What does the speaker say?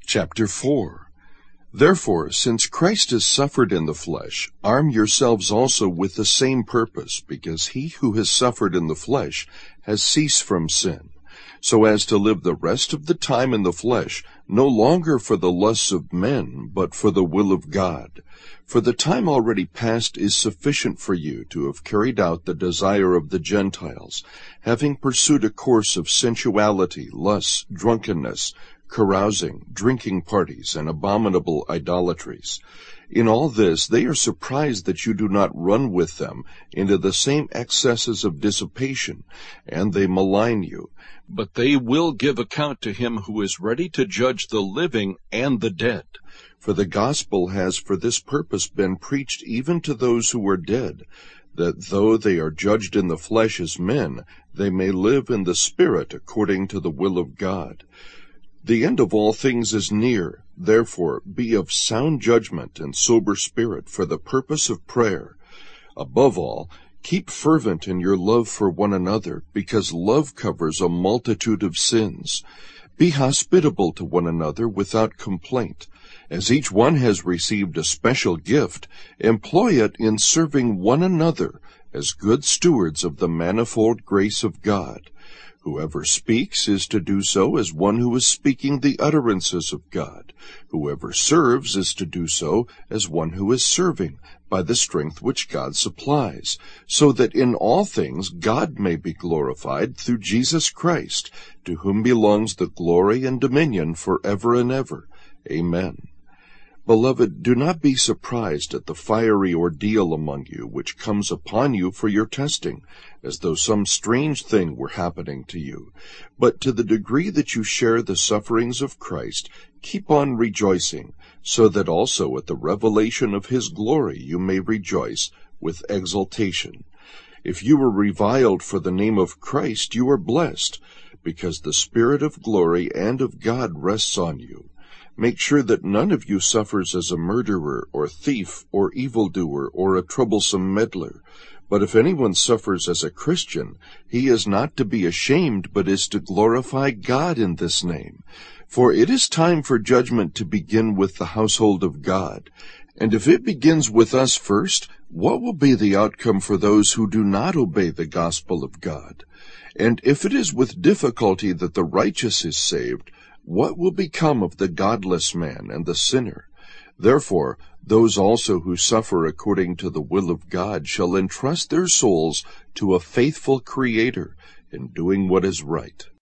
Chapter 4. Therefore, since Christ has suffered in the flesh, arm yourselves also with the same purpose, because he who has suffered in the flesh has ceased from sin, so as to live the rest of the time in the flesh, no longer for the lusts of men, but for the will of God. For the time already past is sufficient for you to have carried out the desire of the Gentiles, having pursued a course of sensuality, lusts, drunkenness, carousing, drinking parties, and abominable idolatries. In all this they are surprised that you do not run with them into the same excesses of dissipation, and they malign you. But they will give account to him who is ready to judge the living and the dead. For the gospel has for this purpose been preached even to those who are dead, that though they are judged in the flesh as men, they may live in the Spirit according to the will of God. The end of all things is near. Therefore be of sound judgment and sober spirit for the purpose of prayer. Above all, keep fervent in your love for one another, because love covers a multitude of sins. Be hospitable to one another without complaint. As each one has received a special gift, employ it in serving one another as good stewards of the manifold grace of God. Whoever speaks is to do so as one who is speaking the utterances of God. Whoever serves is to do so as one who is serving, by the strength which God supplies, so that in all things God may be glorified through Jesus Christ, to whom belongs the glory and dominion forever and ever. Amen. Beloved, do not be surprised at the fiery ordeal among you which comes upon you for your testing, as though some strange thing were happening to you. But to the degree that you share the sufferings of Christ, keep on rejoicing, so that also at the revelation of his glory you may rejoice with exultation. If you were reviled for the name of Christ, you are blessed, because the Spirit of glory and of God rests on you. Make sure that none of you suffers as a murderer, or thief, or evildoer, or a troublesome meddler. But if anyone suffers as a Christian, he is not to be ashamed, but is to glorify God in this name. For it is time for judgment to begin with the household of God. And if it begins with us first, what will be the outcome for those who do not obey the gospel of God? And if it is with difficulty that the righteous is saved, what will become of the godless man and the sinner? Therefore, those also who suffer according to the will of God shall entrust their souls to a faithful Creator in doing what is right.